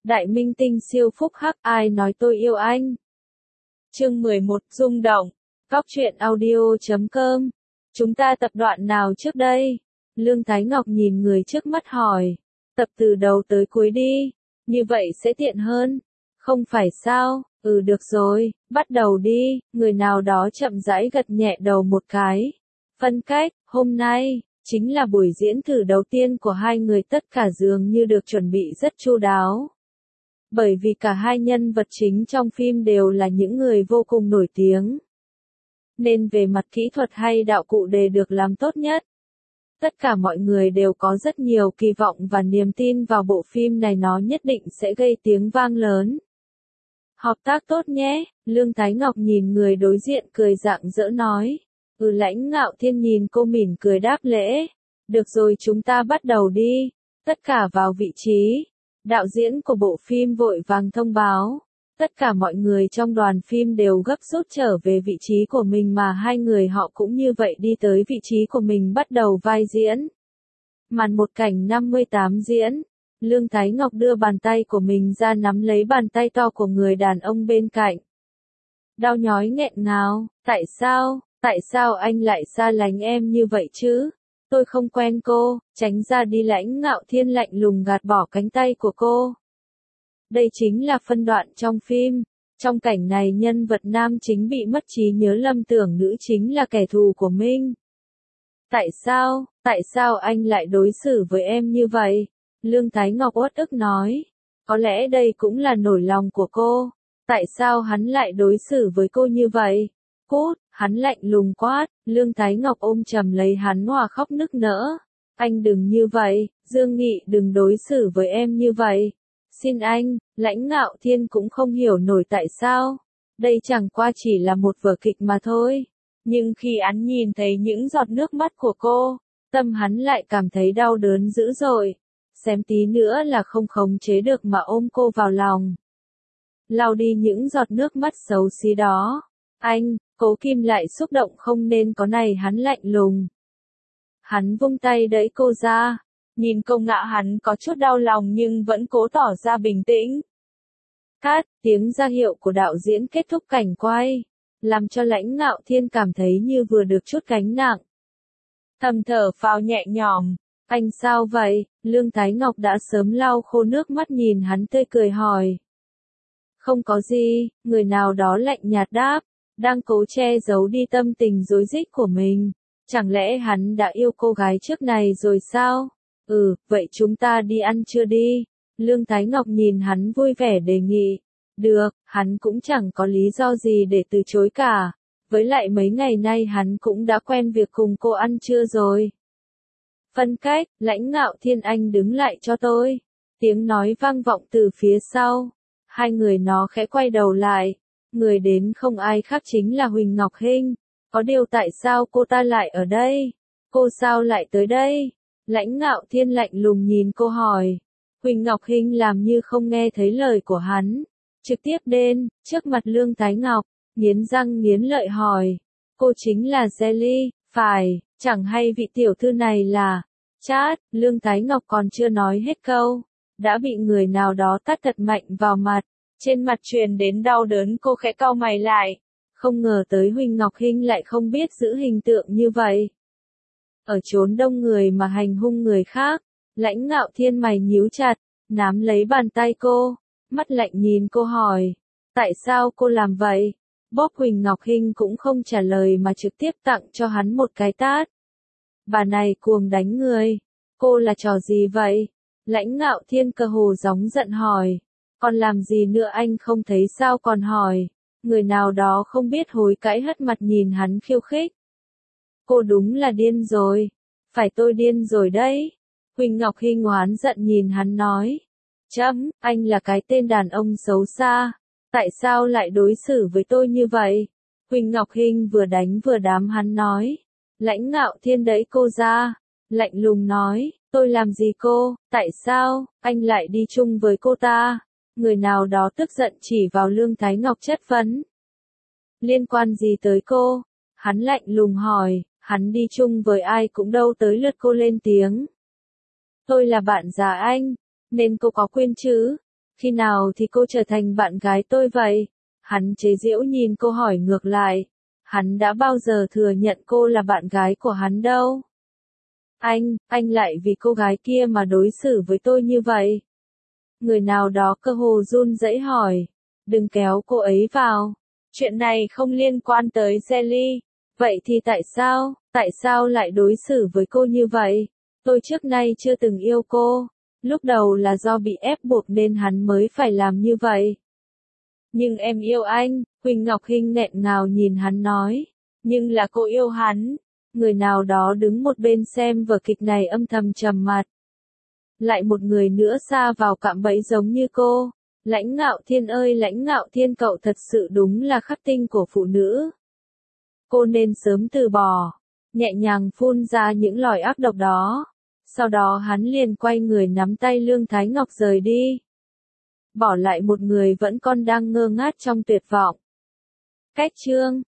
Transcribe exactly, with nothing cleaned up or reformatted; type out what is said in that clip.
Đại minh tinh siêu phúc hắc, ai nói tôi yêu anh? Chương mười một, rung động. Góc truyện audio chấm com. Chúng ta tập đoạn nào trước đây? Lương Thái Ngọc nhìn người trước mắt hỏi. Tập từ đầu tới cuối đi. Như vậy sẽ tiện hơn. Không phải sao? Ừ được rồi, bắt đầu đi. Người nào đó chậm rãi gật nhẹ đầu một cái. Phân cách, hôm nay chính là buổi diễn thử đầu tiên của hai người, tất cả dường như được chuẩn bị rất chu đáo. Bởi vì cả hai nhân vật chính trong phim đều là những người vô cùng nổi tiếng. Nên về mặt kỹ thuật hay đạo cụ đều được làm tốt nhất. Tất cả mọi người đều có rất nhiều kỳ vọng và niềm tin vào bộ phim này, nó nhất định sẽ gây tiếng vang lớn. Hợp tác tốt nhé, Lương Thái Ngọc nhìn người đối diện cười rạng rỡ nói. Ừ, Lãnh Ngạo Thiên nhìn cô mỉm cười đáp lễ. Được rồi, chúng ta bắt đầu đi. Tất cả vào vị trí. Đạo diễn của bộ phim vội vàng thông báo. Tất cả mọi người trong đoàn phim đều gấp rút trở về vị trí của mình, mà hai người họ cũng như vậy đi tới vị trí của mình bắt đầu vai diễn. Màn một cảnh năm mươi tám diễn. Lương Thái Ngọc đưa bàn tay của mình ra nắm lấy bàn tay to của người đàn ông bên cạnh. Đau nhói nghẹn ngào, tại sao, tại sao anh lại xa lánh em như vậy chứ? Tôi không quen cô, tránh ra đi. Lãnh Ngạo Thiên lạnh lùng gạt bỏ cánh tay của cô. Đây chính là phân đoạn trong phim. Trong cảnh này nhân vật nam chính bị mất trí nhớ, lầm tưởng nữ chính là kẻ thù của mình. Tại sao, tại sao anh lại đối xử với em như vậy? Lương Thái Ngọc uất ức nói. Có lẽ đây cũng là nỗi lòng của cô. Tại sao hắn lại đối xử với cô như vậy? Cút, hắn lạnh lùng quát. Lương Thái Ngọc ôm chầm lấy hắn hòa khóc nức nở. Anh đừng như vậy, Dương Nghị đừng đối xử với em như vậy. Xin anh. Lãnh Ngạo Thiên cũng không hiểu nổi tại sao. Đây chẳng qua chỉ là một vở kịch mà thôi. Nhưng khi hắn nhìn thấy những giọt nước mắt của cô, tâm hắn lại cảm thấy đau đớn dữ dội. Xém tí nữa là không khống chế được mà ôm cô vào lòng. Lau đi những giọt nước mắt xấu xí đó. Anh, Cố Kim lại xúc động không nên có này, hắn lạnh lùng. Hắn vung tay đẩy cô ra. Nhìn Công Ngạo hắn có chút đau lòng nhưng vẫn cố tỏ ra bình tĩnh. Cát, tiếng ra hiệu của đạo diễn kết thúc cảnh quay. Làm cho Lãnh Ngạo Thiên cảm thấy như vừa được chút gánh nặng. Thầm thở phào nhẹ nhõm. Anh sao vậy? Lương Thái Ngọc đã sớm lau khô nước mắt nhìn hắn tươi cười hỏi. Không có gì, người nào đó lạnh nhạt đáp. Đang cố che giấu đi tâm tình rối rít của mình. Chẳng lẽ hắn đã yêu cô gái trước này rồi sao? Ừ, vậy chúng ta đi ăn trưa đi. Lương Thái Ngọc nhìn hắn vui vẻ đề nghị. Được, hắn cũng chẳng có lý do gì để từ chối cả. Với lại mấy ngày nay hắn cũng đã quen việc cùng cô ăn trưa rồi. Phân cách, Lãnh Ngạo Thiên, anh đứng lại cho tôi. Tiếng nói vang vọng từ phía sau. Hai người nó khẽ quay đầu lại. Người đến không ai khác chính là Huỳnh Ngọc Hinh. Có điều tại sao cô ta lại ở đây? Cô sao lại tới đây? Lãnh Ngạo Thiên lạnh lùng nhìn cô hỏi. Huỳnh Ngọc Hinh làm như không nghe thấy lời của hắn. Trực tiếp đến, trước mặt Lương Thái Ngọc, nghiến răng nghiến lợi hỏi. Cô chính là Jelly, phải, chẳng hay vị tiểu thư này là... Chát, Lương Thái Ngọc còn chưa nói hết câu. Đã bị người nào đó tát thật mạnh vào mặt. Trên mặt truyền đến đau đớn, cô khẽ cau mày lại. Không ngờ tới Huỳnh Ngọc Hinh lại không biết giữ hình tượng như vậy. Ở chốn đông người mà hành hung người khác. Lãnh Ngạo Thiên mày nhíu chặt, nắm lấy bàn tay cô, mắt lạnh nhìn cô hỏi. Tại sao cô làm vậy? Bóp Huỳnh Ngọc Hinh cũng không trả lời mà trực tiếp tặng cho hắn một cái tát. Bà này cuồng đánh người. Cô là trò gì vậy? Lãnh Ngạo Thiên cơ hồ gióng giận hỏi. Còn làm gì nữa anh không thấy sao còn hỏi? Người nào đó không biết hối cãi hất mặt nhìn hắn khiêu khích. Cô đúng là điên rồi. Phải tôi điên rồi đấy. Huỳnh Ngọc Hinh oán giận nhìn hắn nói. Chấm, anh là cái tên đàn ông xấu xa. Tại sao lại đối xử với tôi như vậy? Huỳnh Ngọc Hinh vừa đánh vừa đám hắn nói. Lãnh Ngạo Thiên đẩy cô ra. Lạnh lùng nói, tôi làm gì cô? Tại sao, anh lại đi chung với cô ta? Người nào đó tức giận chỉ vào Lương Thái Ngọc chất vấn. Liên quan gì tới cô? Hắn lạnh lùng hỏi, hắn đi chung với ai cũng đâu tới lượt cô lên tiếng. Tôi là bạn già anh, nên cô có quên chứ? Khi nào thì cô trở thành bạn gái tôi vậy? Hắn chế giễu nhìn cô hỏi ngược lại. Hắn đã bao giờ thừa nhận cô là bạn gái của hắn đâu. Anh, anh lại vì cô gái kia mà đối xử với tôi như vậy. Người nào đó cơ hồ run rẩy hỏi. Đừng kéo cô ấy vào. Chuyện này không liên quan tới Sally. Vậy thì tại sao, tại sao lại đối xử với cô như vậy? Tôi trước nay chưa từng yêu cô. Lúc đầu là do bị ép buộc nên hắn mới phải làm như vậy. Nhưng em yêu anh, Huỳnh Ngọc Hinh nghẹn ngào nhìn hắn nói. Nhưng là cô yêu hắn. Người nào đó đứng một bên xem vở kịch này âm thầm trầm mặt. Lại một người nữa sa vào cạm bẫy giống như cô. Lãnh Ngạo Thiên ơi Lãnh Ngạo Thiên, cậu thật sự đúng là khắc tinh của phụ nữ. Cô nên sớm từ bỏ. Nhẹ nhàng phun ra những lời ác độc đó. Sau đó hắn liền quay người nắm tay Lương Thái Ngọc rời đi. Bỏ lại một người vẫn còn đang ngơ ngác trong tuyệt vọng. Cách chương